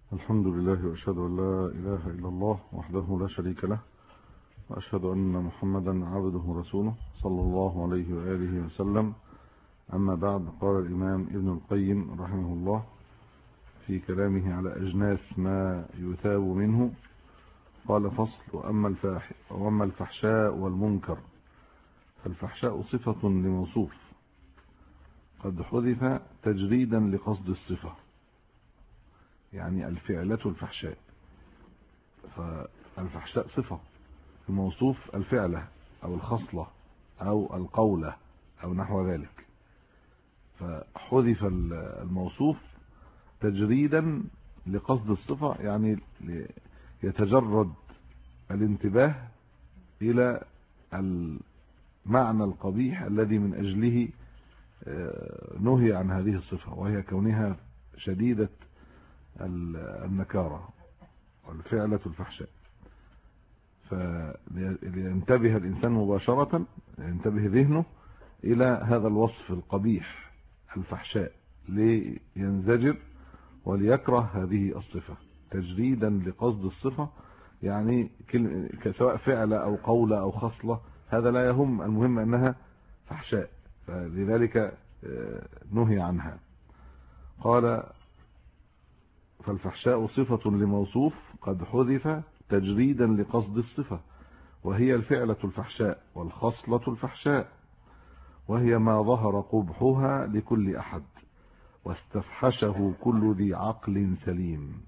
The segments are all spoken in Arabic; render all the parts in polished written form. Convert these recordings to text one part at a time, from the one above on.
الحمد لله وأشهد أن لا إله إلا الله وحده لا شريك له، وأشهد أن محمدا عبده ورسوله صلى الله عليه وآله وسلم. أما بعد، قال الإمام ابن القيم رحمه الله في كلامه على أجناس ما يثاب منه، قال: فصل: وأما الفحشاء والمنكر، فالفحشاء صفة لموصوف قد حذف تجريدا لقصد الصفة، يعني الفعلة الفحشاء. فالفحشاء صفة لموصوف الفعلة أو الخصلة أو القولة أو نحو ذلك، فحذف الموصوف تجريدا لقصد الصفة، يعني يتجرد الانتباه إلى المعنى القبيح الذي من أجله نهي عن هذه الصفة، وهي كونها شديدة النكارة والفعلة الفحشاء. فلينتبه الإنسان مباشرة، ينتبه ذهنه إلى هذا الوصف القبيح الفحشاء لينزجر وليكره هذه الصفة تجريدا لقصد الصفة، يعني سواء فعل أو قول أو خصلة، هذا لا يهم، المهم أنها فحشاء، فلذلك نهي عنها. قال: فالفحشاء صفة لموصوف قد حذف تجريدا لقصد الصفة، وهي الفعلة الفحشاء والخصلة الفحشاء، وهي ما ظهر قبحها لكل أحد واستفحشه كل ذي عقل سليم.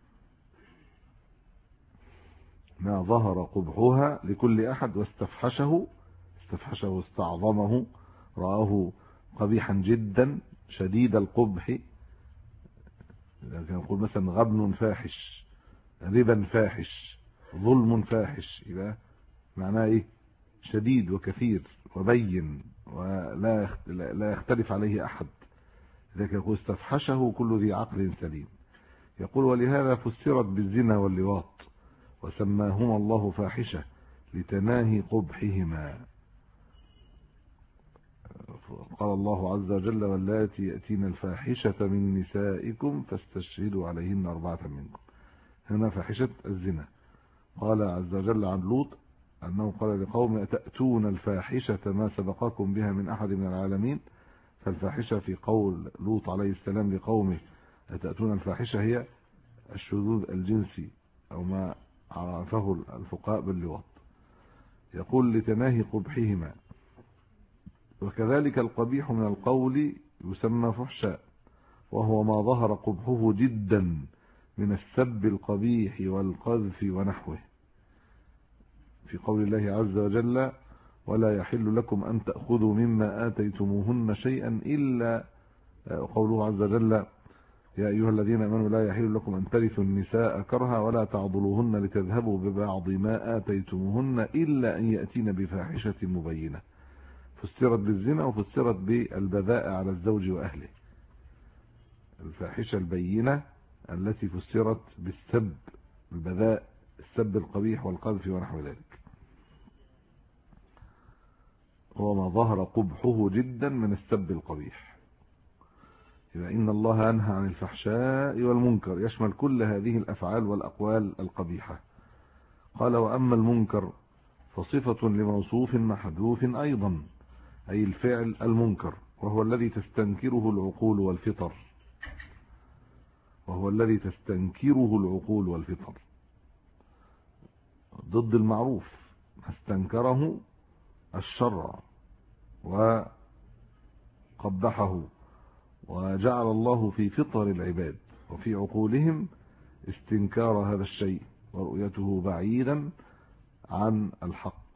ما ظهر قبحها لكل أحد واستفحشه، استعظمه، رآه قبيحا جدا شديد القبح. لكن نقول مثلا غبن فاحش، ربا فاحش، ظلم فاحش، يبقى معناه ايه؟ شديد وكثير وبين ولا يختلف عليه أحد. لذلك يقول: استفحشه كل ذي عقل سليم. يقول: ولهذا فسرت بالزنا واللواط، وسماهما الله فاحشة لتناهي قبحهما. قال الله عز وجل: واللاتي يأتين الفاحشة من نسائكم فاستشهدوا عليهن 4 منكم. هنا فاحشة الزنا. قال عز وجل عن لوط أنه قال لقوم: أتأتون الفاحشة ما سبقكم بها من أحد من العالمين. فالفاحشة في قول لوط عليه السلام لقومه: أتأتون الفاحشة، هي الشذوذ الجنسي أو ما عرفه الفقهاء باللواط. يقول: لتناهي قبحهما. وكذلك القبيح من القول يسمى فحشاء، وهو ما ظهر قبحه جدا من السب القبيح والقذف ونحوه، في قول الله عز وجل: ولا يحل لكم أن تأخذوا مما آتيتموهن شيئا إلا، قوله عز وجل: يا أيها الذين آمنوا لا يحل لكم أن ترثوا النساء كرها ولا تعضلوهن لتذهبوا ببعض ما آتيتموهن إلا أن يأتين بفاحشة مبينة. فسرت بالزنا وفسرت بالبذاء على الزوج وأهله. الفاحشة البينة التي فسرت بالسب، البذاء، السب القبيح والقذف ونحو ذلك، هو ما ظهر قبحه جدا من السب القبيح. إذا إن الله أنهى عن الفحشاء والمنكر، يشمل كل هذه الأفعال والأقوال القبيحة. قال: وأما المنكر فصفة لموصوف محذوف أيضا، أي الفعل المنكر، وهو الذي تستنكره العقول والفطر، ضد المعروف، استنكره الشرع وقبحه، وجعل الله في فطر العباد وفي عقولهم استنكار هذا الشيء ورؤيته بعيدا عن الحق.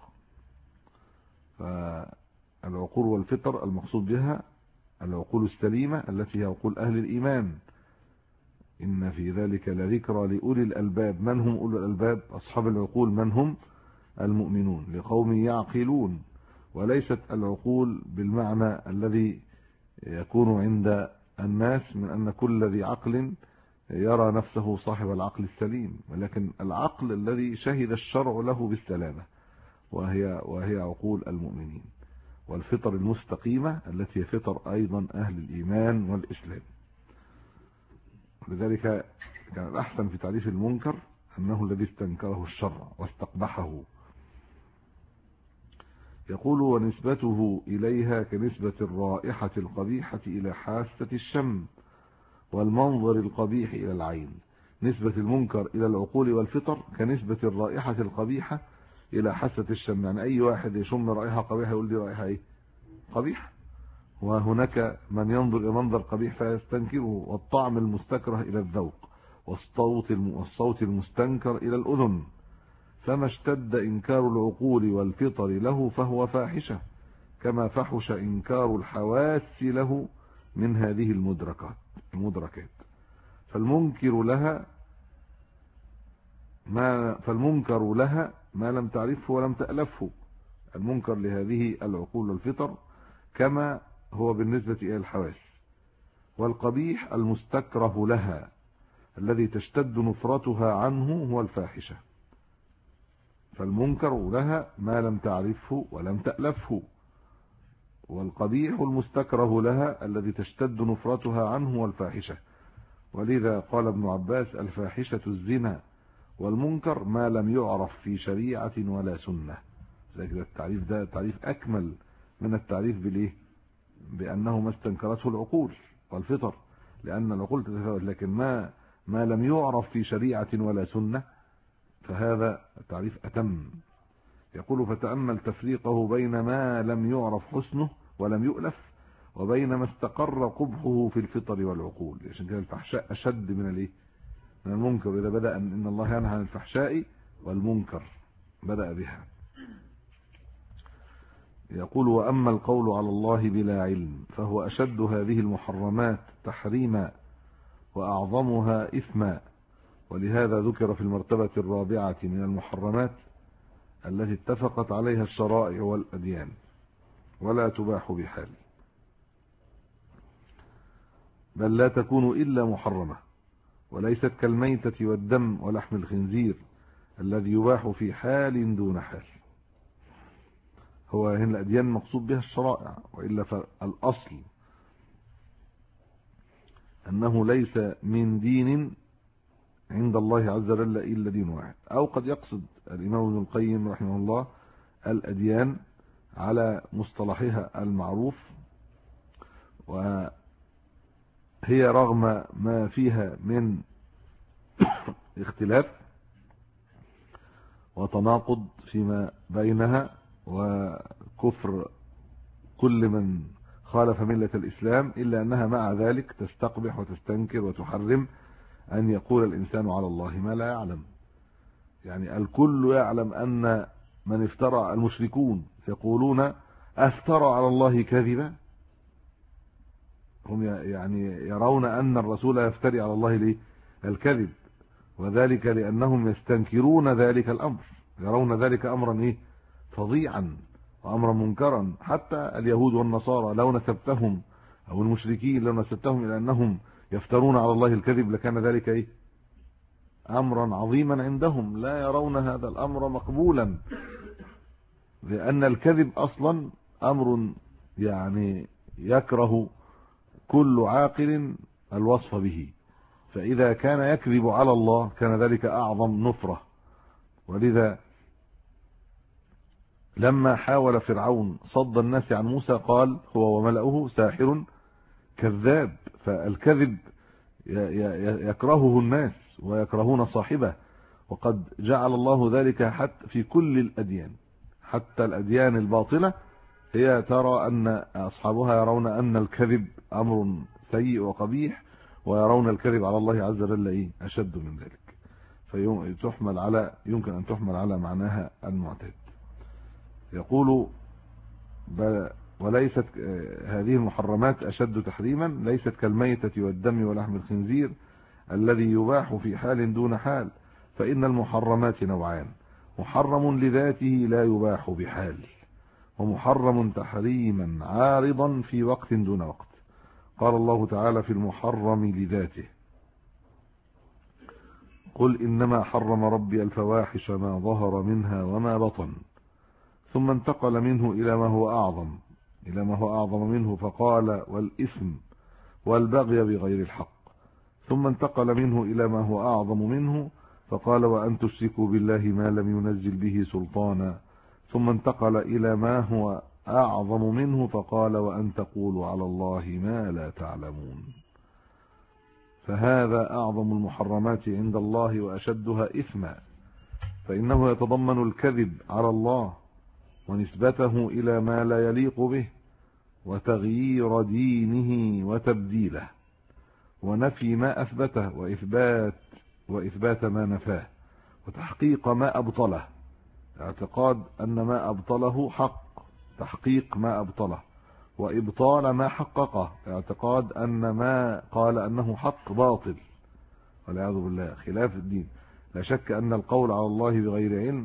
فالعقول والفطر المقصود بها العقول السليمة التي هي عقول أهل الإيمان. إن في ذلك لذكرى لأولي الألباب. من هم أولي الألباب؟ أصحاب العقول. من هم؟ المؤمنون، لقوم يعقلون. وليست العقول بالمعنى الذي يكون عند الناس من أن كل ذي عقل يرى نفسه صاحب العقل السليم، ولكن العقل الذي شهد الشرع له بالسلامة، وهي عقول المؤمنين. والفطر المستقيمة التي هي فطر أيضا أهل الإيمان والإسلام. لذلك كان الأحسن في تعريف المنكر أنه الذي استنكره الشرع واستقبحه. يقول ونسبته إليها كنسبة الرائحة القبيحة إلى حاسة الشم والمنظر القبيح إلى العين. نسبة المنكر إلى العقول والفطر كنسبة الرائحة القبيحة إلى حاسة الشم. يعني أي واحد يشم رائحة قبيحة يقول لي رائحة إيه؟ قبيح. وهناك من ينظر إلى منظر قبيح فيستنكره. والطعم المستكره إلى الذوق والصوت المستنكر إلى الأذن. فما اشتد إنكار العقول والفطر له فهو فاحشة، كما فحش إنكار الحواس له من هذه المدركات. فالمنكر لها ما لم تعرفه ولم تألفه. المنكر لهذه العقول والفطر كما هو بالنسبة إلى الحواس. والقبيح المستكره لها الذي تشتد نفرتها عنه هو الفاحشة. فالمنكر لها ما لم تعرفه ولم تألفه، والقبيح المستكره لها الذي تشتد نفرتها عنه هو الفاحشة. ولذا قال ابن عباس الفاحشة الزنا، والمنكر ما لم يعرف في شريعة ولا سنة. لكن التعريف ده تعريف أكمل من التعريف بالإيه؟ بأنه ما استنكرته العقول والفطر، لأن العقول تتفاوت، لكن ما لم يعرف في شريعة ولا سنة فهذا تعريف أتم. يقول فتأمل تفريقه بين ما لم يعرف حسنه ولم يؤلف وبين ما استقر قبحه في الفطر والعقول. عشان كده الفحشاء أشد من المنكر. إذا بدأ إن الله ينهى عن الفحشاء والمنكر بدأ بها. يقول وأما القول على الله بلا علم فهو أشد هذه المحرمات تحريما وأعظمها إثما. ولهذا ذكر في المرتبة الرابعة من المحرمات التي اتفقت عليها الشرائع والأديان ولا تباح بحال، بل لا تكون إلا محرمة، وليست كالميتة والدم ولحم الخنزير الذي يباح في حال دون حال. هو هنا الأديان مقصود بها الشرائع، وإلا فالأصل أنه ليس من دين عند الله عز وجل إلا دين واحد. أو قد يقصد الإمام ابن القيم رحمه الله الأديان على مصطلحها المعروف، وهي رغم ما فيها من اختلاف وتناقض فيما بينها وكفر كل من خالف ملة الإسلام، إلا أنها مع ذلك تستقبح وتستنكر وتحرم أن يقول الإنسان على الله ما لا يعلم. يعني الكل يعلم أن من افترى، المشركون يقولون أفترى على الله كذبا. هم يعني يرون أن الرسول يفتري على الله الكذب، وذلك لأنهم يستنكرون ذلك الأمر، يرون ذلك أمرا فظيعا وأمرا منكرا. حتى اليهود والنصارى لو نسبتهم، أو المشركين لو نسبتهم إلى أنهم يفترون على الله الكذب لكان ذلك أمرا عظيما عندهم. لا يرون هذا الأمر مقبولا، لأن الكذب أصلا أمر يعني يكره كل عاقل الوصف به، فإذا كان يكذب على الله كان ذلك أعظم نفرة. ولذا لما حاول فرعون صد الناس عن موسى قال هو وملأه ساحر كذاب. فالكذب يكرهه الناس ويكرهون صاحبه، وقد جعل الله ذلك حتى في كل الأديان، حتى الأديان الباطلة هي ترى أن أصحابها يرون أن الكذب أمر سيء وقبيح، ويرون الكذب على الله عز وجل أشد من ذلك. يمكن أن تحمل على معناها المعتاد. يقول وليست هذه المحرمات أشد تحريما، ليست كالميتة والدم ولحم الخنزير الذي يباح في حال دون حال. فإن المحرمات نوعان: محرم لذاته لا يباح بحال، ومحرم تحريما عارضا في وقت دون وقت. قال الله تعالى في المحرم لذاته: قل إنما حرم ربي الفواحش ما ظهر منها وما بطن. ثم انتقل منه إلى ما هو أعظم منه فقال: والإثم والبغي بغير الحق. ثم انتقل منه إلى ما هو أعظم منه فقال وأن تشركوا بالله ما لم ينزل به سلطانا، ثم انتقل إلى ما هو أعظم منه فقال وأن تقولوا على الله ما لا تعلمون. فهذا أعظم المحرمات عند الله وأشدها إثما، فإنه يتضمن الكذب على الله ونسبته إلى ما لا يليق به وتغيير دينه وتبديله ونفي ما أثبته وإثبات ما نفاه وتحقيق ما أبطله، اعتقاد أن ما أبطله حق، تحقيق ما أبطله، وإبطال ما حققه، اعتقاد أن ما قال أنه حق باطل والعياذ بالله خلاف الدين. لا شك أن القول على الله بغير علم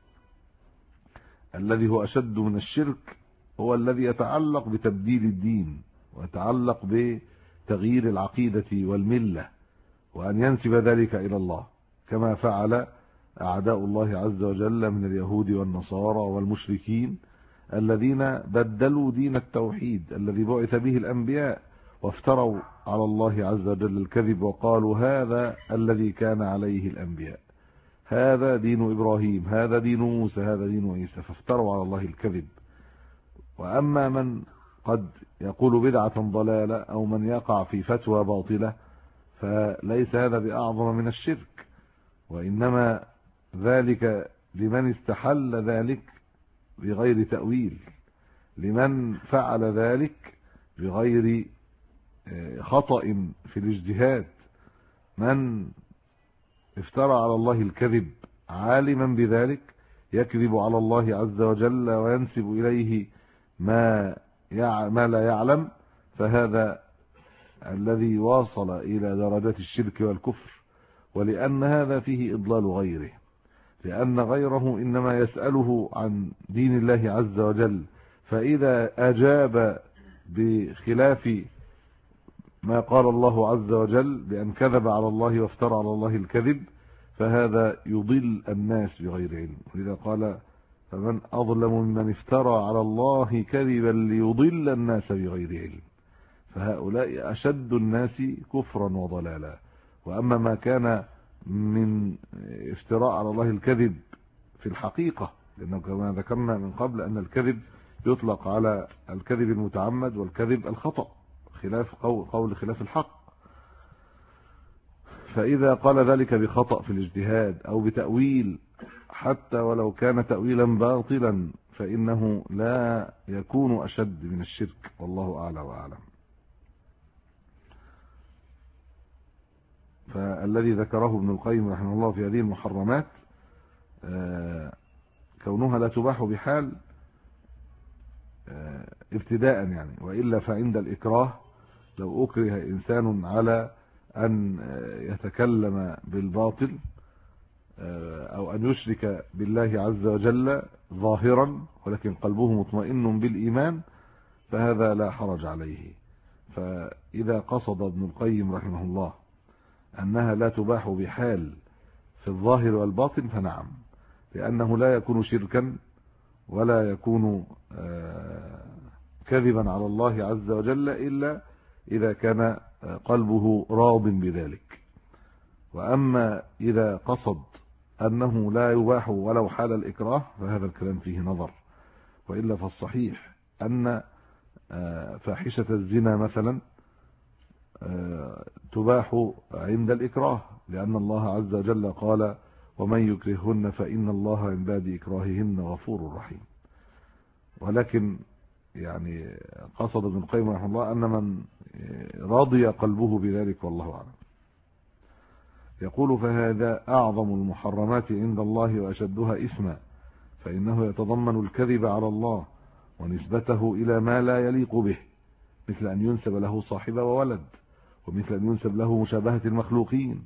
الذي هو أشد من الشرك هو الذي يتعلق بتبديل الدين ويتعلق بتغيير العقيدة والملة وأن ينسب ذلك إلى الله، كما فعل أعداء الله عز وجل من اليهود والنصارى والمشركين الذين بدلوا دين التوحيد الذي بعث به الأنبياء وافتروا على الله عز وجل الكذب وقالوا هذا الذي كان عليه الأنبياء، هذا دين إبراهيم، هذا دين موسى، هذا دين عيسى، فافتروا على الله الكذب. وأما من قد يقول بدعة ضلالة أو من يقع في فتوى باطلة فليس هذا بأعظم من الشرك، وإنما ذلك لمن استحل ذلك بغير تأويل، لمن فعل ذلك بغير خطأ في الاجتهاد، من افترى على الله الكذب عالما بذلك يكذب على الله عز وجل وينسب إليه ما لا يعلم، فهذا الذي واصل إلى درجات الشرك والكفر. ولأن هذا فيه إضلال غيره، لأن غيره إنما يسأله عن دين الله عز وجل، فإذا أجاب بخلاف ما قال الله عز وجل بأن كذب على الله وافترى على الله الكذب فهذا يضل الناس بغير علم. ولذا قال فمن أظلم ممن افترى على الله كذبا ليضل الناس بغير علم، فهؤلاء أشد الناس كفرا وضلالا. وأما ما كان من افتراء على الله الكذب في الحقيقة، لأنه كما ذكرنا من قبل أن الكذب يطلق على الكذب المتعمد والكذب الخطأ خلاف قول خلاف الحق، فإذا قال ذلك بخطأ في الاجتهاد أو بتأويل حتى ولو كان تأويلا باطلا فإنه لا يكون أشد من الشرك، والله أعلى وأعلم. فالذي ذكره ابن القيم رحمه الله في هذه المحرمات كونها لا تباح بحال ابتداء يعني، وإلا فعند الإكراه لو أكره إنسان على أن يتكلم بالباطل أو أن يشرك بالله عز وجل ظاهرا ولكن قلبه مطمئن بالإيمان فهذا لا حرج عليه. فإذا قصد ابن القيم رحمه الله أنها لا تباح بحال في الظاهر والباطن فنعم، لأنه لا يكون شركا ولا يكون كذبا على الله عز وجل إلا إذا كان قلبه راض بذلك. وأما إذا قصد أنه لا يباح ولو حال الإكراه فهذا الكلام فيه نظر، وإلا فالصحيح أن فاحشة الزنا مثلا تباح عند الإكراه، لأن الله عز وجل قال ومن يكرههن فإن الله من بعد إكراههن غفور رحيم. ولكن يعني قصد ابن القيم رحمه الله أن من راضي قلبه بذلك والله أعلم. يقول فهذا أعظم المحرمات عند الله وأشدها إثما، فإنه يتضمن الكذب على الله ونسبته إلى ما لا يليق به، مثل أن ينسب له صاحب وولد، ومثل أن ينسب له مشابهة المخلوقين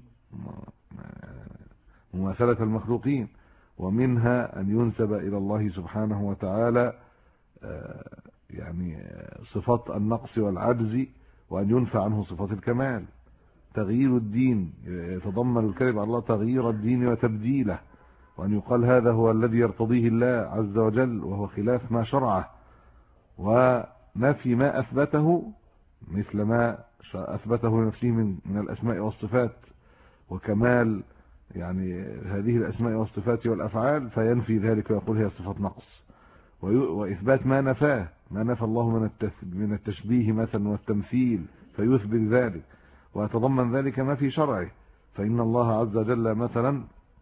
مماثلة المخلوقين، ومنها أن ينسب إلى الله سبحانه وتعالى يعني صفات النقص والعجز وأن ينفع عنه صفات الكمال. تغيير الدين يتضمن الكذب على الله تغيير الدين وتبديله، وأن يقال هذا هو الذي يرتضيه الله عز وجل وهو خلاف ما شرعه، ونفي ما أثبته مثل ما أثبته لنفسه من الأسماء والصفات وكمال يعني هذه الأسماء والصفات والأفعال، فينفي ذلك ويقول هي صفة نقص. وإثبات ما نفاه، ما نفى الله من التشبيه مثلا والتمثيل، فيثبت ذلك ويتضمن ذلك ما في شرعه. فإن الله عز وجل مثلا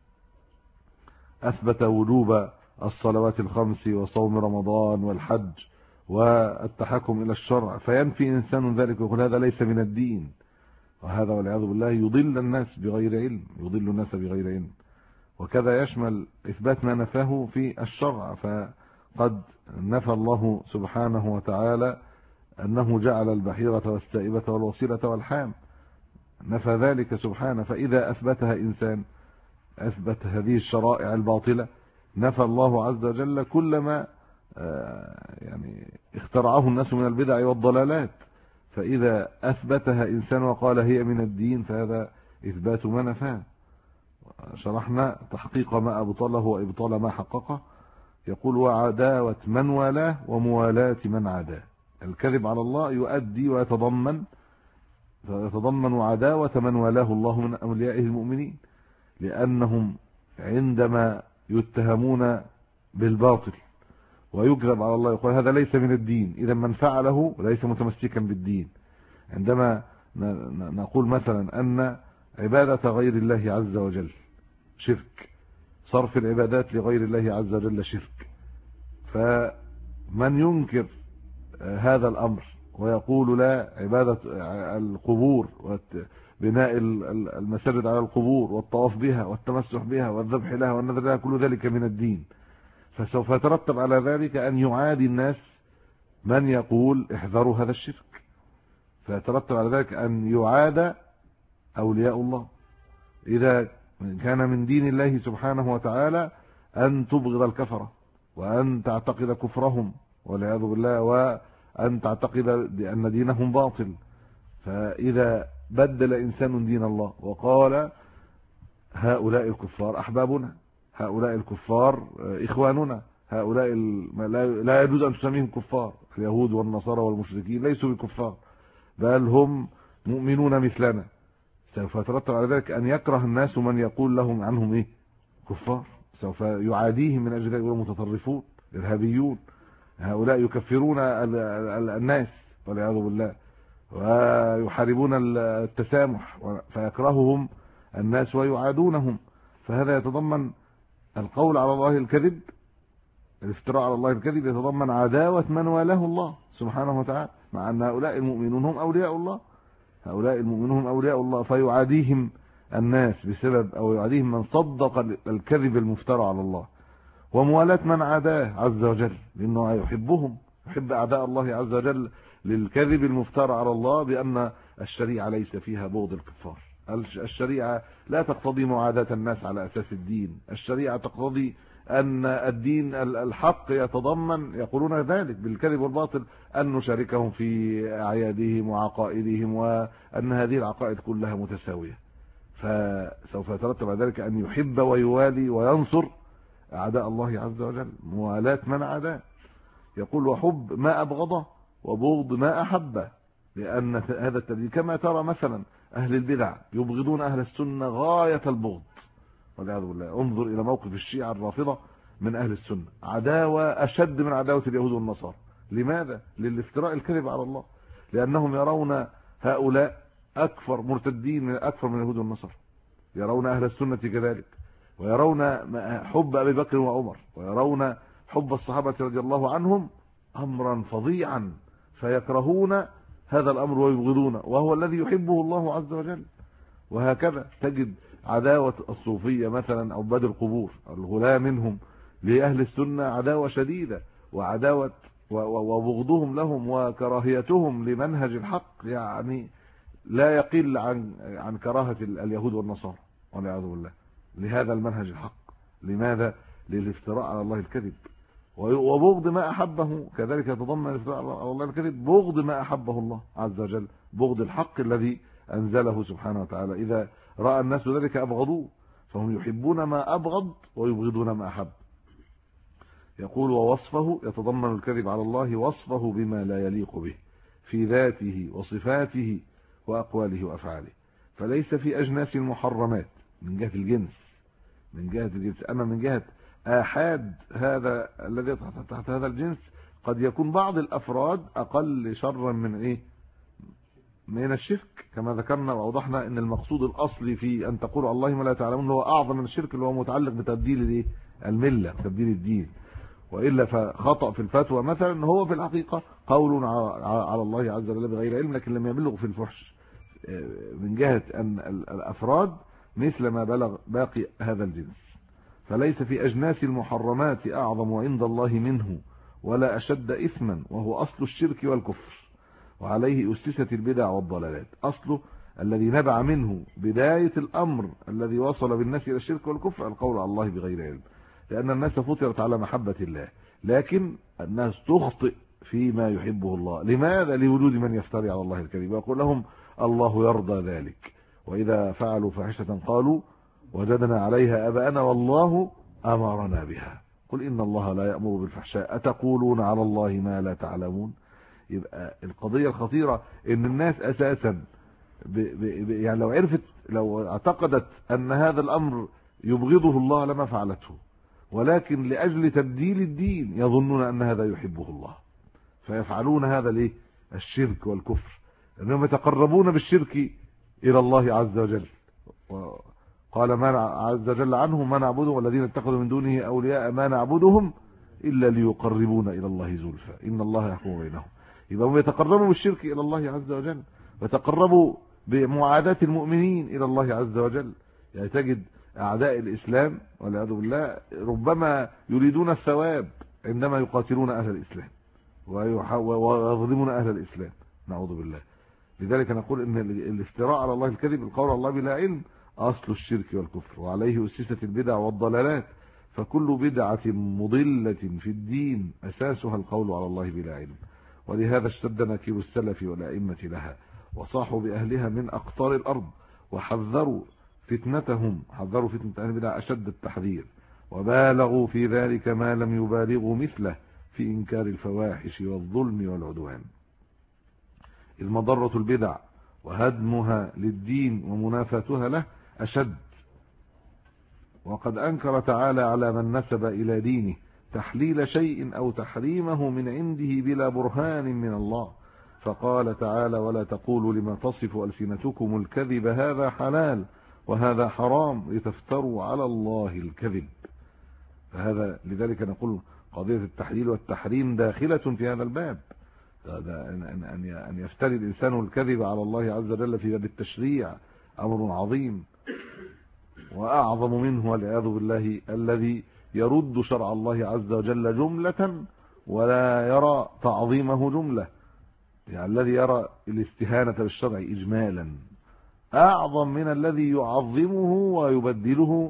أثبت وجوب الصلوات الخمس وصوم رمضان والحج والتحكم إلى الشرع، فينفي إنسان ذلك ويقول هذا ليس من الدين، وهذا والعياذ بالله يضل الناس بغير علم، يضل الناس بغير علم. وكذا يشمل إثبات ما نفاه في الشرع، فقد نفى الله سبحانه وتعالى أنه جعل البحيرة والسائبة والوصيلة والحام، نفى ذلك سبحانه. فإذا أثبتها إنسان أثبت هذه الشرائع الباطلة، نفى الله عز وجل كل ما يعني اخترعه الناس من البدع والضلالات. فإذا أثبتها إنسان وقال هي من الدين فهذا إثبات ما نفاه. شرحنا تحقيق ما أبطله وإبطال ما حققه. يقول وعداوة من والاه وموالاة من عاداه. الكذب على الله يؤدي ويتضمن عداوة من والاه الله من أوليائه المؤمنين، لأنهم عندما يتهمون بالباطل ويكذب على الله يقول هذا ليس من الدين، إذا من فعله ليس متمسكا بالدين. عندما نقول مثلا أن عبادة غير الله عز وجل شرك، صرف العبادات لغير الله عز وجل شرك، فمن ينكر هذا الأمر ويقول لا عبادة القبور وبناء المساجد على القبور والطواف بها والتمسح بها والذبح لها والنذر لها كل ذلك من الدين، فسوف يترتب على ذلك أن يعادي الناس من يقول احذروا هذا الشرك، فيترتب على ذلك أن يعاد أولياء الله. إذا كان من دين الله سبحانه وتعالى أن تبغض الكفرة وأن تعتقد كفرهم والعياذ بالله، وأن تعتقد بأن دينهم باطل. فإذا بدل إنسان دين الله وقال هؤلاء الكفار أحبابنا، هؤلاء الكفار إخواننا، هؤلاء لا يجوز أن تسميهم كفار، اليهود والنصارى والمشركين ليسوا بكفار بل هم مؤمنون مثلنا، سوف يترتب على ذلك أن يكره الناس من يقول لهم عنهم إيه كفار، سوف يعاديهم من أجل ذلك يقولون متطرفون إرهابيون، هؤلاء يكفرون الناس والعياذ بالله ويحاربون التسامح، فيكرههم الناس ويعادونهم. فهذا يتضمن القول على الله الكذب، الافتراء على الله الكذب يتضمن عداوة من والاه الله سبحانه وتعالى، مع أن هؤلاء المؤمنون هم أولياء الله، هؤلاء المؤمنون هم أولياء الله، فيعاديهم الناس بسبب أو يعاديهم من صدق الكذب المفترى على الله. وموالاة من عاداه عز وجل لأنه يحبهم، يحب أعداء الله عز وجل للكذب المفترى على الله، بأن الشريعة ليس فيها بغض الكفار، الشريعة لا تقتضي معاداة الناس على أساس الدين، الشريعة تقتضي أن الدين الحق يتضمن، يقولون ذلك بالكذب والباطل، أن نشاركهم في أعيادهم وعقائدهم وأن هذه العقائد كلها متساوية. فسوف يترتب على ذلك أن يحب ويوالي وينصر أعداء الله عز وجل، موالاة من عاداه. يقول وحب ما أبغضه وبغض ما أحبه، لأن هذا التبديل كما ترى مثلا أهل البدع يبغضون أهل السنة غاية البغض والعياذ بالله. انظر إلى موقف الشيعة الرافضة من أهل السنة، عداوة أشد من عداوة اليهود والنصارى. لماذا؟ للافتراء الكذب على الله، لأنهم يرون هؤلاء أكثر مرتدين أكثر من اليهود والنصارى، يرون أهل السنة كذلك، ويرون حب أبي بكر وعمر، ويرون حب الصحابة رضي الله عنهم أمرا فظيعا، فيكرهون هذا الأمر ويبغضونه، وهو الذي يحبه الله عز وجل. وهكذا تجد عداوة الصوفية مثلا أو عباد القبور الغلاة منهم لأهل السنة عداوة شديدة، وعداوة وبغضهم لهم وكراهيتهم لمنهج الحق يعني لا يقل عن كراهة اليهود والنصارى والعياذ بالله لهذا المنهج الحق. لماذا؟ للافتراء على الله الكذب. وبغض ما أحبه كذلك يتضمن الافتراء على الله الكذب، بغض ما أحبه الله عز وجل، بغض الحق الذي أنزله سبحانه وتعالى. إذا رأى الناس ذلك أبغضوه، فهم يحبون ما أبغض ويبغضون ما أحب. يقول ووصفه يتضمن الكذب على الله وصفه بما لا يليق به في ذاته وصفاته وأقواله وأفعاله. فليس في أجناس المحرمات من جهة الجنس، أما من جهة آحاد هذا الذي تحت هذا الجنس قد يكون بعض الأفراد أقل شرا من الشرك، كما ذكرنا وأوضحنا أن المقصود الأصلي في أن تقول الله ما لا تعلمون هو أعظم من الشرك، اللي هو متعلق بتبديل الملة، تبديل الدين. وإلا فخطأ في الفتوى مثلا هو في الحقيقة قول على الله عز وجل بغير علم، لكن لم يبلغ في الفحش من جهة أن الأفراد مثل ما بلغ باقي هذا الجنس. فليس في أجناس المحرمات أعظم عند الله منه ولا أشد إثما، وهو أصل الشرك والكفر، وعليه أسست البدع والضلالات. أصله الذي نبع منه بداية الأمر الذي وصل بالناس إلى الشرك والكفر القول على الله بغير علم، لأن الناس فطرت على محبة الله، لكن الناس تخطئ فيما يحبه الله. لماذا؟ لوجود من يفتري على الله الكذب ويقول لهم الله يرضى ذلك، وإذا فعلوا فاحشة قالوا وجدنا عليها آباءنا والله أمرنا بها. قل إن الله لا يأمر بالفحشاء أتقولون على الله ما لا تعلمون. يبقى القضية الخطيرة إن الناس أساسا يعني لو اعتقدت أن هذا الأمر يبغضه الله لما فعلته، ولكن لأجل تبديل الدين يظنون أن هذا يحبه الله، فيفعلون هذا ليه؟ الشرك والكفر، أنهم يتقربون بالشرك إلى الله عز وجل. قال ما عز وجل عنه ما نعبده والذين اتخذوا من دونه أولياء ما نعبدهم إلا ليقربونا إلى الله زلفى إن الله يحكم بينهم. يبقى هم يتقربوا بالشرك إلى الله عز وجل، ويتقربوا بمعاداة المؤمنين إلى الله عز وجل. يعني تجد أعداء الإسلام والعياذ بالله ربما يريدون الثواب عندما يقاتلون أهل الإسلام ويظلمون أهل الإسلام، نعوذ بالله. لذلك نقول إن الافتراء على الله الكذب القول على الله بلا علم أصل الشرك والكفر، وعليه أسست البدع والضلالات. فكل بدعة مضلة في الدين أساسها القول على الله بلا علم، ولهذا اشتد نكير السلف والأئمة لها، وصاحوا بأهلها من أقطار الأرض، وحذروا فتنة أهل البدع أشد التحذير، وبالغوا في ذلك ما لم يبالغوا مثله في إنكار الفواحش والظلم والعدوان. إذ مضرة البدع وهدمها للدين ومنافاتها له أشد. وقد أنكر تعالى على من نسب إلى دينه تحليل شيء أو تحريمه من عنده بلا برهان من الله، فقال تعالى ولا تقولوا لما تصف ألسنتكم الكذب هذا حلال وهذا حرام لتفتروا على الله الكذب. فهذا لذلك نقول قضية التحليل والتحريم داخلة في هذا الباب، أن يفتري الإنسان الكذب على الله عز وجل في باب التشريع أمر عظيم، وأعظم منه والعياذ بالله الذي يرد شرع الله عز وجل جملة ولا يرى تعظيمه جملة، يعني الذي يرى الاستهانة بالشرع إجمالا أعظم من الذي يعظمه ويبدله،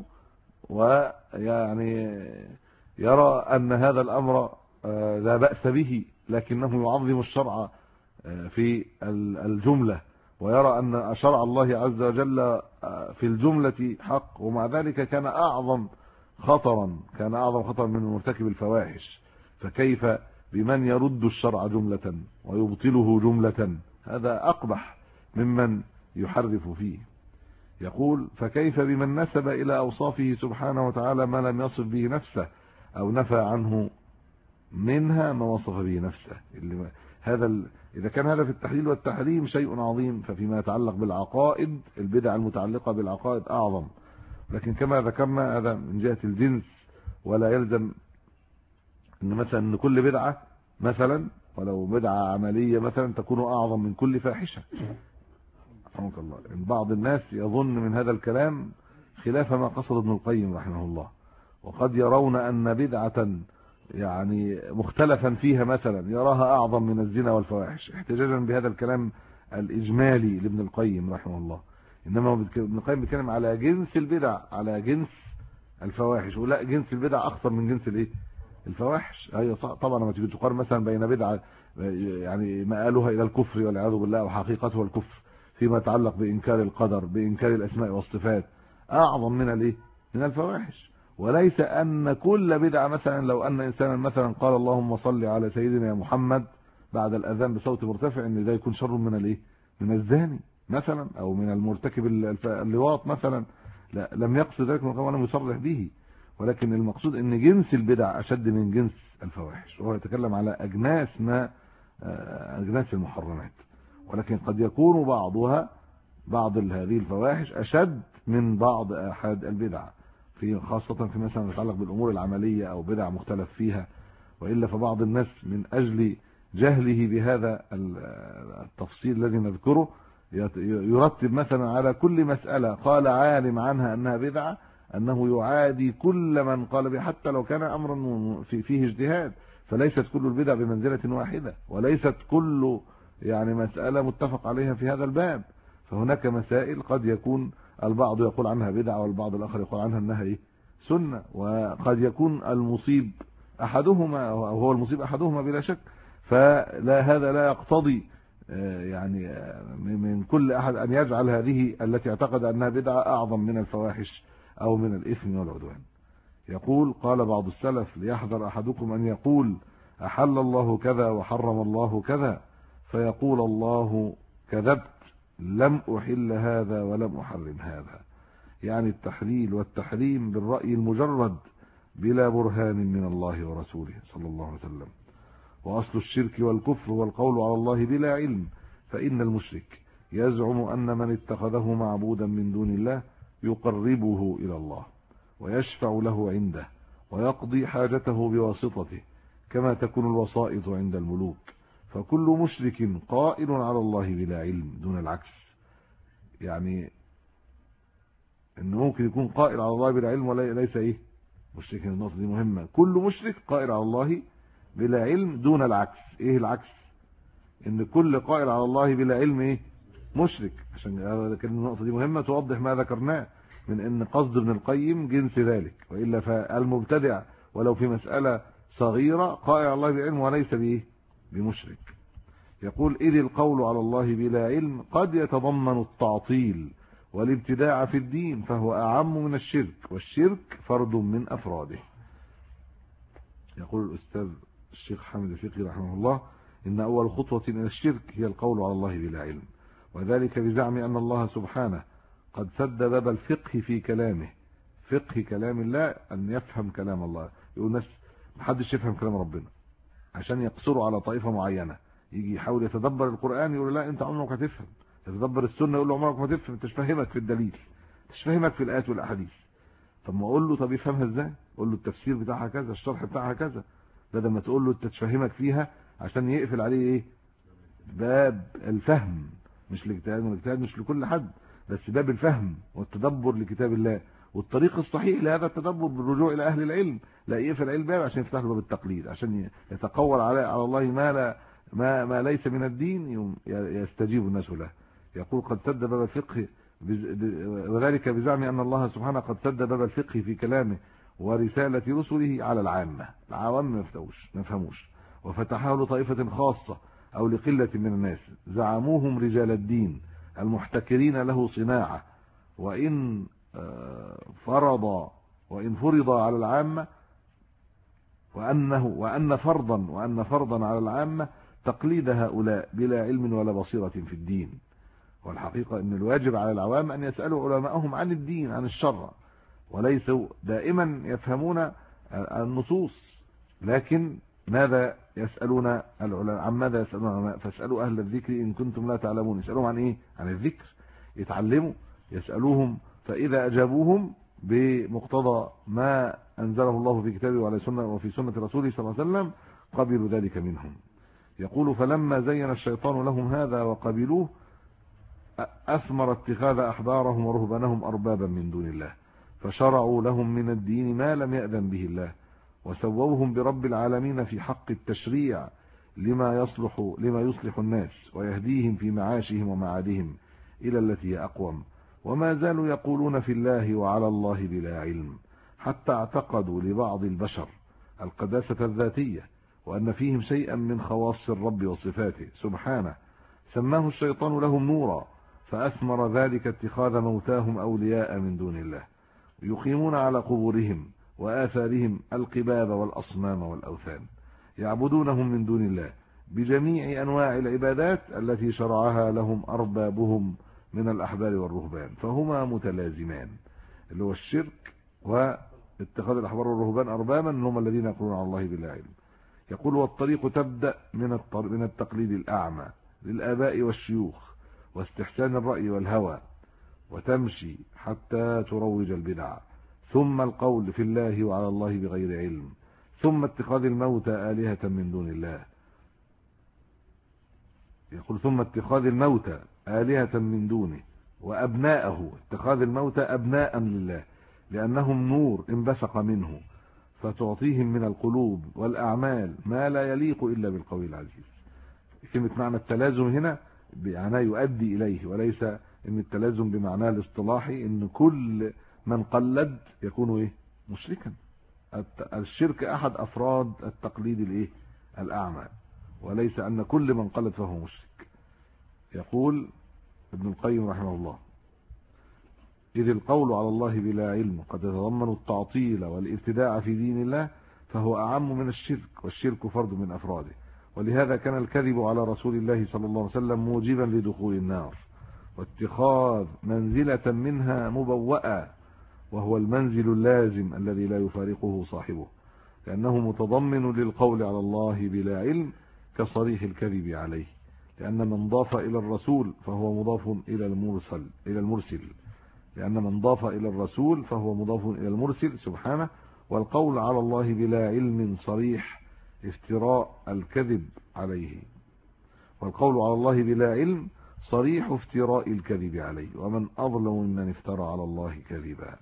ويعني يرى أن هذا الأمر لا بأس به لكنه يعظم الشرع في الجملة، ويرى أن شرع الله عز وجل في الجملة حق، ومع ذلك كان أعظم خطرا من مرتكب الفواحش. فكيف بمن يرد الشرع جملة ويبطله جملة؟ هذا أقبح ممن يحرف فيه. يقول فكيف بمن نسب إلى أوصافه سبحانه وتعالى ما لم يصف به نفسه أو نفى عنه منها ما وصف به نفسه. إذا كان هذا في التحليل والتحريم شيء عظيم، ففيما يتعلق بالعقائد البدع المتعلقة بالعقائد أعظم. لكن كما ذكرنا هذا من جهة الجنس، ولا يلزم أن مثلا كل بدعة مثلا ولو بدعة عملية مثلا تكون أعظم من كل فاحشة. رحمك الله. بعض الناس يظن من هذا الكلام خلاف ما قصد ابن القيم رحمه الله، وقد يرون أن بدعة يعني مختلفا فيها مثلا يراها أعظم من الزنا والفواحش، احتجاجا بهذا الكلام الإجمالي لابن القيم رحمه الله. إنما ابن القيم بيتكلم على جنس البدع، على جنس الفواحش، ولا جنس البدع أخطر من جنس الفواحش. أيوة طبعا لما تيجي تقارن مثلا بين بدعة يعني مآلها إلى الكفر والعياذ بالله وحقيقته الكفر فيما يتعلق بإنكار القدر بإنكار الأسماء والصفات أعظم من الفواحش. وليس أن كل بدعة مثلا لو أن إنسانا مثلا قال اللهم صل على سيدنا محمد بعد الأذان بصوت مرتفع، إن ده يكون شر من الزاني. مثلا أو من المرتكب اللواط مثلا، لا لم يقصد ذلك ولم يصرح به، ولكن المقصود ان جنس البدع اشد من جنس الفواحش، وهو يتكلم على اجناس اجناس المحرمات، ولكن قد يكون بعض هذه الفواحش اشد من بعض احد البدع، خاصة في مثلا يتعلق بالامور العملية او بدع مختلف فيها. والا فبعض الناس من اجل جهله بهذا التفصيل الذي نذكره يرتب مثلا على كل مسألة قال عالم عنها انها بدعة انه يعادي كل من قال به، حتى لو كان امرا فيه اجتهاد، فليست كل البدع بمنزلة واحدة، وليست كل مسألة متفق عليها في هذا الباب. فهناك مسائل قد يكون البعض يقول عنها بدعة والبعض الاخر يقول عنها انها سنة، وقد يكون المصيب احدهما او هو المصيب احدهما بلا شك. فلا هذا لا يقتضي من كل احد ان يجعل هذه التي اعتقد انها بدعة اعظم من الفواحش او من الاثم والعدوان. يقول قال بعض السلف: ليحذر احدكم ان يقول احل الله كذا وحرم الله كذا، فيقول الله كذبت، لم احل هذا ولم احرم هذا. يعني التحليل والتحريم بالرأي المجرد بلا برهان من الله ورسوله صلى الله عليه وسلم. واصل الشرك والكفر والقول على الله بلا علم، فان المشرك يزعم ان من اتخذه معبودا من دون الله يقربه الى الله ويشفع له عنده ويقضي حاجته بواسطته، كما تكون الوسائط عند الملوك. فكل مشرك قائل على الله بلا علم دون العكس. يعني انه ممكن يكون قائل على الله بلا علم وليس مشرك. النقطة دي مهمة. كل مشرك قائل على الله بلا علم دون العكس. ايه العكس؟ ان كل قائل على الله بلا علم مشرك. عشان النقطة دي مهمة توضح ما ذكرناه من ان قصد ابن القيم جنس ذلك، وإلا فالمبتدع ولو في مسألة صغيرة قائل على الله بعلم وليس بمشرك. يقول: إذ القول على الله بلا علم قد يتضمن التعطيل والابتداع في الدين، فهو أعم من الشرك، والشرك فرد من أفراده. يقول الأستاذ الشيخ حامد الفقي رحمه الله: إن أول خطوة إلى الشرك هي القول على الله بلا علم، وذلك بزعم أن الله سبحانه قد سد باب الفقه في كلامه. فقه كلام الله أن يفهم كلام الله. يقول الناس محدش يفهم كلام ربنا، عشان يقصروا على طائفة معينة. يجي يحاول يتدبر القرآن يقول: لا، أنت عمرك ما تفهم. يتدبر السنة يقول له: عمرك ما تفهم، انت مش فاهمك في الدليل، مش فاهمك في الآيات والأحاديث. طب ما أقول له: طب يفهمها ازاي؟ قول له التفسير بتاعها كذا، الشرح بتاعها كذا، بدل ما تقول له انت تفهمك فيها عشان يقفل عليه باب الفهم. مش الاجتهاد مش لكل حد، بس باب الفهم والتدبر لكتاب الله. والطريق الصحيح لهذا التدبر بالرجوع الى اهل العلم، لا يقفل عليه الباب عشان يفتح له باب التقليد، عشان يتقول على الله ما ليس من الدين يستجيب الناس له. يقول: قد سد باب الفقه، وذلك بزعم ان الله سبحانه قد سد باب الفقه في كلامه ورسالة رسله على العامة. العوام ما يفهموش، وفتحه لطائفة خاصة او لقلة من الناس زعموهم رجال الدين المحتكرين له صناعة، وإن فرض على العامة وأن فرضا على العامة تقليد هؤلاء بلا علم ولا بصيرة في الدين. والحقيقة أن الواجب على العوام أن يسألوا علماءهم عن الدين، عن الشرع، وليسوا دائما يفهمون النصوص، لكن ماذا يسألون العلماء؟ عن ماذا يسألون العلماء؟ فاسألوا أهل الذكر إن كنتم لا تعلمون. يسألوهم عن عن الذكر، يتعلموا، يسألوهم، فإذا أجابوهم بمقتضى ما أنزله الله في كتابه وفي سنة رسوله صلى الله عليه وسلم قبلوا ذلك منهم. يقول: فلما زين الشيطان لهم هذا وقبلوه أثمر اتخاذ أحبارهم ورهبانهم أربابا من دون الله، فشرعوا لهم من الدين ما لم يأذن به الله، وسووهم برب العالمين في حق التشريع لما يصلح الناس ويهديهم في معاشهم ومعادهم إلى التي هي أقوم. وما زالوا يقولون في الله وعلى الله بلا علم، حتى اعتقدوا لبعض البشر القداسة الذاتية، وأن فيهم شيئا من خواص الرب وصفاته سبحانه، سماه الشيطان لهم نورا، فأثمر ذلك اتخاذ موتاهم أولياء من دون الله، يقيمون على قبورهم وآثارهم القباب والأصنام والأوثان، يعبدونهم من دون الله بجميع أنواع العبادات التي شرعها لهم أربابهم من الأحبار والرهبان، فهما متلازمان، اللي هو الشرك واتخاذ الأحبار والرهبان أربابا هم الذين يقولون على الله بلا علم. يقول والطريق تبدأ من التقليد الأعمى للآباء والشيوخ واستحسان الرأي والهوى، وتمشي حتى تروج البدع، ثم القول في الله وعلى الله بغير علم، ثم اتخاذ الموتى آلهة من دون الله. يقول ثم اتخاذ الموتى آلهة من دونه وأبناءه، اتخاذ الموتى أبناء لله لأنهم نور انبثق منه، فتعطيهم من القلوب والأعمال ما لا يليق إلا بالقوي العزيز. كلمة معنى التلازم هنا بمعنى يؤدي إليه، وليس ان التلازم بمعناه الاصطلاحي ان كل من قلد يكون مشركا. الشرك احد افراد التقليد الاعمى، وليس ان كل من قلد فهو مشرك. يقول ابن القيم رحمه الله: إذ القول على الله بلا علم قد يتضمن التعطيل والابتداع في دين الله، فهو أعم من الشرك، والشرك فرد من أفراده. ولهذا كان الكذب على رسول الله صلى الله عليه وسلم موجبا لدخول النار، واتخاذ منزلة منها مبوأة، وهو المنزل اللازم الذي لا يفارقه صاحبه، لأنه متضمن للقول على الله بلا علم كصريح الكذب عليه، لأن من ضاف إلى الرسول فهو مضاف إلى المرسل لأن من ضاف إلى الرسول فهو مضاف إلى المرسل سبحانه. والقول على الله بلا علم صريح افتراء الكذب عليه، والقول على الله بلا علم صريح افتراء الكذب عليه، ومن أظلم ممن افترى على الله كذبا.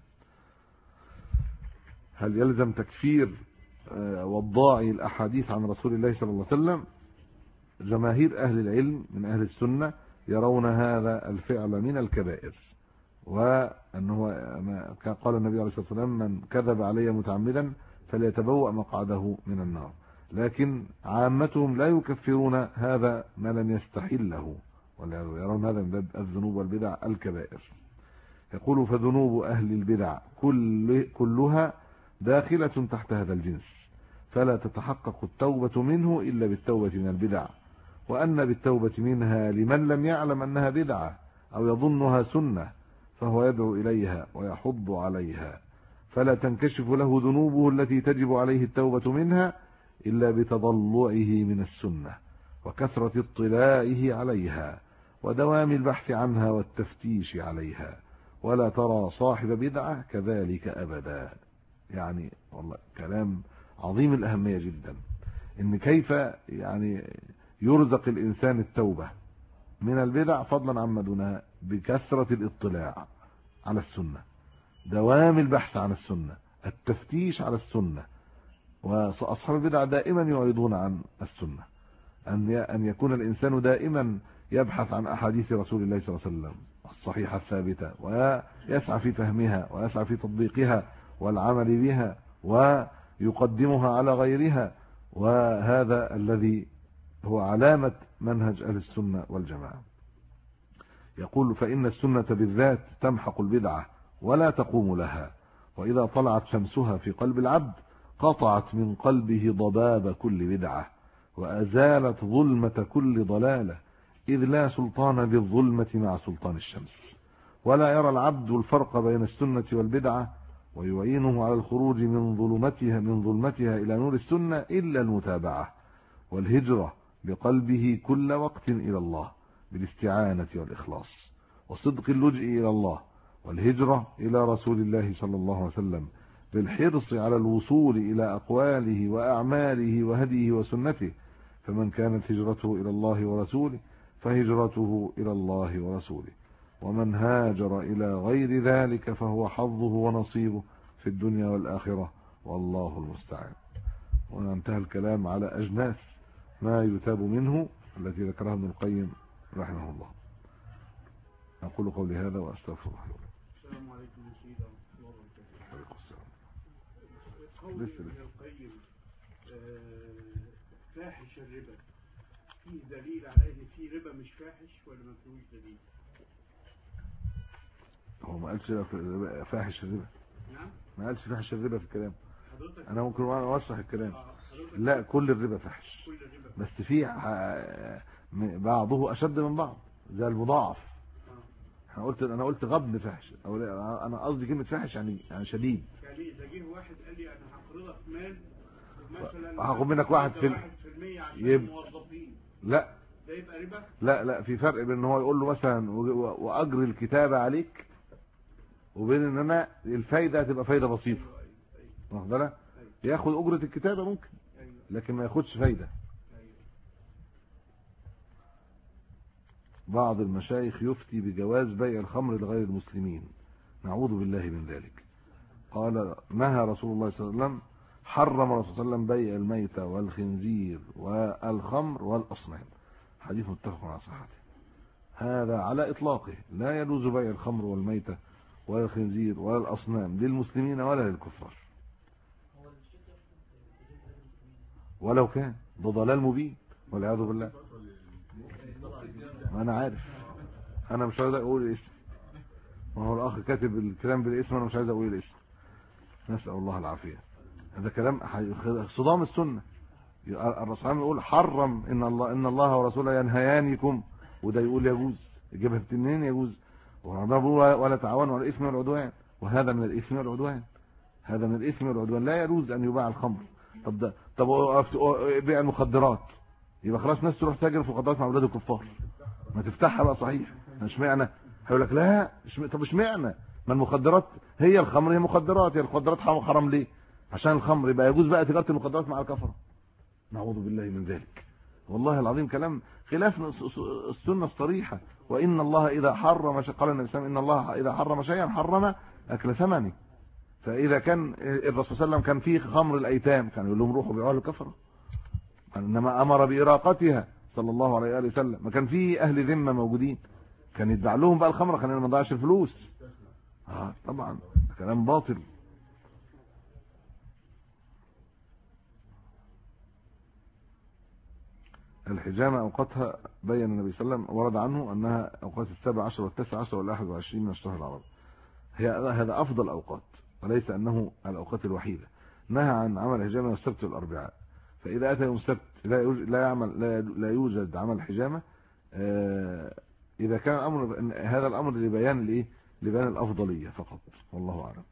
هل يلزم تكفير وضاعي الأحاديث عن رسول الله صلى الله عليه وسلم؟ جماهير أهل العلم من أهل السنة يرون هذا الفعل من الكبائر، وأنه قال النبي عليه الصلاة والسلام: من كذب علي متعمدا فليتبوأ مقعده من النار. لكن عامتهم لا يكفرون هذا ما لم يستحله، ويرون هذا من باب الذنوب والبدع الكبائر. يقول: فذنوب أهل البدع كلها داخلة تحت هذا الجنس، فلا تتحقق التوبة منه إلا بالتوبة من البدع، وأن بالتوبة منها لمن لم يعلم أنها بدعة أو يظنها سنة فهو يدعو إليها ويحض عليها، فلا تنكشف له ذنوبه التي تجب عليه التوبة منها إلا بتضلعه من السنة وكثرة اطلاعه عليها ودوام البحث عنها والتفتيش عليها، ولا ترى صاحب بدعة كذلك أبدا. يعني والله كلام عظيم الأهمية جدا، إن كيف يرزق الإنسان التوبة من البدع فضلا عما دونها بكثرة الاطلاع على السنة، دوام البحث عن السنة، التفتيش على السنة. وأصحاب البدع دائما يعرضون عن السنة، أن يكون الإنسان دائما يبحث عن أحاديث رسول الله صلى الله عليه وسلم الصحيحة الثابتة، ويسعى في فهمها ويسعى في تطبيقها والعمل بها ويقدمها على غيرها، وهذا الذي هو علامة منهج أهل السنة والجماعة. يقول: فإن السنة بالذات تمحق البدعة ولا تقوم لها، وإذا طلعت شمسها في قلب العبد قطعت من قلبه ضباب كل بدعة وأزالت ظلمة كل ضلالة، إذ لا سلطان بالظلمة مع سلطان الشمس، ولا يرى العبد الفرق بين السنة والبدعة، ويعينه على الخروج من ظلمتها إلى نور السنة إلا المتابعة والهجرة بقلبه كل وقت إلى الله بالاستعانة والإخلاص وصدق اللجئ إلى الله، والهجرة إلى رسول الله صلى الله عليه وسلم بالحرص على الوصول إلى أقواله وأعماله وهديه وسنته. فمن كانت هجرته إلى الله ورسوله فهجرته إلى الله ورسوله، ومن هاجر إلى غير ذلك فهو حظه ونصيبه في الدنيا والآخرة، والله المستعان. وانتهى الكلام على أجناس ما يتاب منه التي ذكرها ابن القيم رحمه الله. أقول قولي هذا وأستغفر الله. السلام عليكم يا سيدي ورحمة الله وبركاته. عليكم السلام. قول ابن القيم فاحش الربا، فيه دليل على ان في ربا مش فاحش ولا ما فيهوش دليل؟ هو ما قالش فاحش الربا. نعم، ما قالش فاحش الربا في الكلام. حضرتك انا ممكن اوضح الكلام. لا، كل الربا فاحش، كل الربا بس في بعضه اشد من بعض، زي المضاعف. انا قلت غبن فاحش، او انا قصدي كلمه فاحش يعني شديد. يعني اذا جه واحد قال لي انا هقرضك مال مثلا هاخد منك 1% عشان الموظفين، لا ده يبقى ربا؟ لا في فرق بين ان هو يقول له مثلا واجر الكتابه عليك، وبين ان انا الفايده هتبقى فايده بسيطه. واخد بالك؟ ياخد اجره الكتابه ممكن، لكن ما ياخدش فايده. بعض المشايخ يفتي بجواز بيع الخمر لغير المسلمين، نعوذ بالله من ذلك. قال نهى رسول الله صلى الله عليه وسلم، حرم الرسول صلى الله عليه وسلم بيع الميتة والخنزير والخمر والأصنام، حديث متفق على صحته. هذا على إطلاقه، لا يجوز بيع الخمر والميتة ولا الخنزير ولا الأصنام للمسلمين ولا للكفار، ولو كان ده ضلال مبين والعياذ بالله. ما أنا عارف، أنا مش عايز أقول الاسم، ما هو الأخ كاتب الكلام بالاسم، أنا مش عايز أقول الاسم، نسأل الله العافية. هذا كلام صدام السنة. الرسول يقول حرم إن الله ورسوله ينهيانكم، وده يقول يجوز، يجيبها منين يجوز؟ ولا تعاونوا على الإثم والعدوان، وهذا من الإثم والعدوان، هذا من الإثم والعدوان، لا يجوز أن يباع الخمر. طب بيع المخدرات، يبقى خلاص ناس تروح تاجر في مخدرات مع أولاد الكفار، ما تفتحها بقى صحيح. مش معنى هيقول لك لا، طب مش معنى ما المخدرات هي الخمر، هي مخدرات، هي المخدرات حرام ليه؟ عشان الخمر، يبقى يجوز بقى تجارة المخدرات مع الكفرة، نعوذ بالله من ذلك. والله العظيم كلام خلاف السنة الصريحة. وإن الله إذا حرم قال النبي صلى الله عليه وسلم إن الله إذا حرم شيئا حرم أكل ثمنه. فإذا كان الرسول صلى الله عليه وسلم كان فيه خمر الأيتام كان يقول لهم روحوا بيعوها للكفرة، إنما أمر بإراقتها صلى الله عليه وآله وسلم. ما كان فيه أهل ذمة موجودين كان يدفع لهم بقى الخمرة، كان ما ضيعش الفلوس. طبعا كلام باطل. الحجامة أوقاتها بين النبي صلى الله عليه وسلم، ورد عنه أنها أوقات 17 و19 وال21 من الشهر العربي، هذا أفضل أوقات، وليس أنه الأوقات الوحيدة. نهى عن عمل الحجامة السبت والأربعاء، فإذا أتى يوم السبت لا يوجد عمل حجامة. إذا كان الأمر هذا الأمر لبيان الأفضلية فقط، والله أعلم.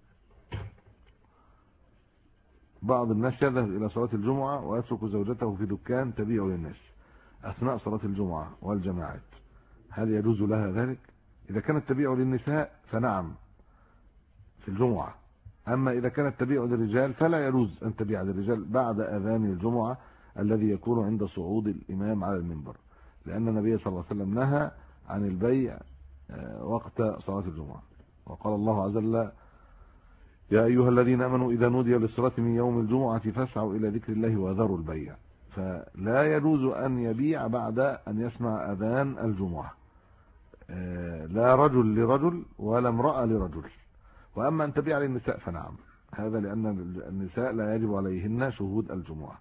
بعض الناس يذهب إلى صلاة الجمعة ويترك زوجته في دكان تبيع للناس أثناء صلاة الجمعة والجماعات، هل يجوز لها ذلك؟ إذا كانت تبيع للنساء فنعم في الجمعة، أما إذا كانت تبيع للرجال فلا يجوز أن تبيع للرجال بعد أذان الجمعة الذي يكون عند صعود الإمام على المنبر، لأن النبي صلى الله عليه وسلم نهى عن البيع وقت صلاة الجمعة. وقال الله عز وجل يا أيها الذين آمنوا إذا نودي للصلاة من يوم الجمعة فاسعوا إلى ذكر الله وذروا البيع. فلا يجوز أن يبيع بعد أن يسمع أذان الجمعة، لا رجل لرجل ولا امرأة لرجل. وأما أن تبيع للنساء فنعم، هذا لأن النساء لا يجب عليهن شهود الجمعة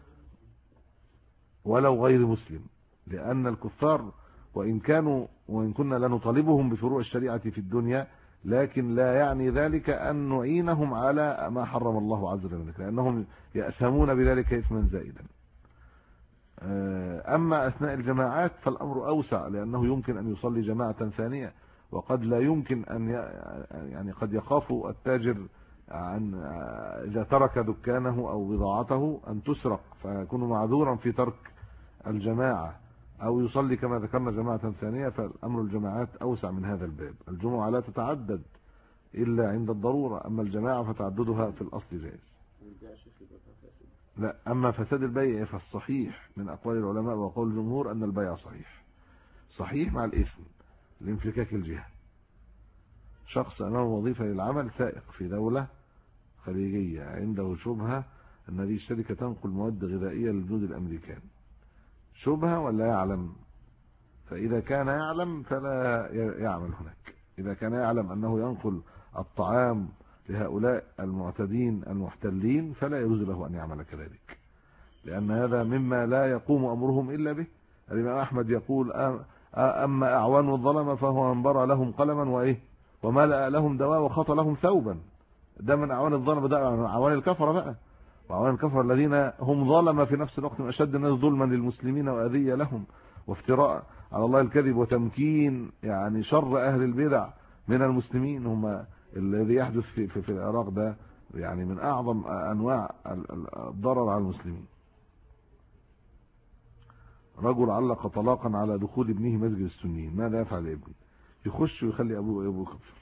ولو غير مسلم، لأن الكفار وإن كنا لنطالبهم بفروع الشريعة في الدنيا، لكن لا يعني ذلك أن نعينهم على ما حرم الله عز وجل، لأنهم يأثمون بذلك إثما زائدا. أما أثناء الجماعات فالأمر أوسع، لأنه يمكن أن يصلي جماعة ثانية، وقد لا يمكن أن يعني قد يخاف التاجر عن إذا ترك دكانه أو بضاعته أن تسرق فيكون معذورا في ترك الجماعة، أو يصلي كما ذكرنا جماعة ثانية. فالأمر الجماعات أوسع من هذا الباب. الجمعة لا تتعدد إلا عند الضرورة، أما الجماعة فتعددها في الأصل جائز. لا، أما فساد البيع فالصحيح من أقوال العلماء وقول الجمهور أن البيع صحيح مع الإثم لانفكاك الجهة. شخص أمامه وظيفة للعمل، سائق في دولة خليجية، عنده شبهة أن هذه الشركة تنقل مواد غذائية للجنود الأمريكان، شبهة ولا يعلم؟ فإذا كان يعلم فلا يعمل هناك. إذا كان يعلم أنه ينقل الطعام لهؤلاء المعتدين المحتلين فلا يجوز له أن يعمل كذلك، لأن هذا مما لا يقوم أمرهم إلا به. الإمام أحمد يقول أما أعوان الظلمة فهو من برى لهم قلما وملأ لهم دواء وخط لهم ثوبا. ده من أعوان الظلمة، ده أعوان الكفرة بقى، وأعوان الكفرة الذين هم ظلمة في نفس الوقت، من أشد الناس ظلما للمسلمين وأذية لهم وافتراء على الله الكذب وتمكين يعني شر أهل البدع من المسلمين. هم الذي يحدث في العراق ده يعني من أعظم أنواع الضرر على المسلمين. رجل علق طلاقا على دخول ابنه مسجد السنيين، ماذا يفعل ابنه؟ يخش ويخلي أبوه يخف.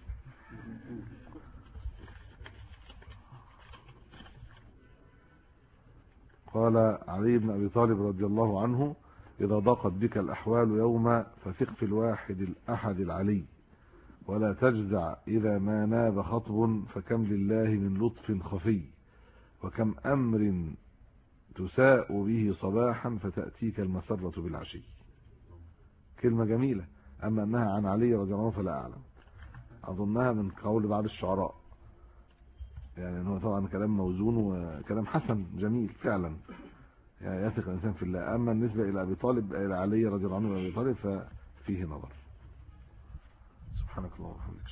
قال علي بن أبي طالب رضي الله عنه: إذا ضاقت بك الأحوال يوما فثق في الواحد الأحد العلي، ولا تجزع إذا ما ناب خطب، فكم لله من لطف خفي، وكم أمر تساء به صباحا فتأتيك المسرة بالعشي. كلمة جميلة. أما أنها عن علي رضي الله عنه فلا أعلم، أظنها من قول بعض الشعراء، يعني هو طبعا كلام موزون وكلام حسن جميل فعلا، يعني يثق الإنسان في الله. أما بالنسبة إلى أبي طالب، إلى علي رضي الله عنه وأبي طالب، ففيه نظر. سبحانك اللهم وبحمدك،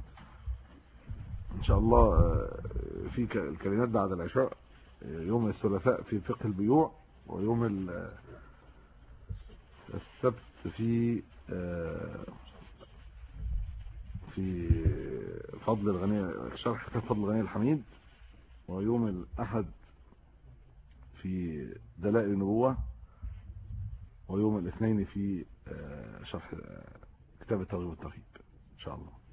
إن شاء الله في الكلمات بعد العشاء يوم الثلاثاء في فقه البيوع، ويوم السبت في فضل الغني، شرح فضل الغني الحميد، ويوم الأحد في دلائل النبوة، ويوم الاثنين في شرح كتاب الترغيب والترهيب إن شاء الله.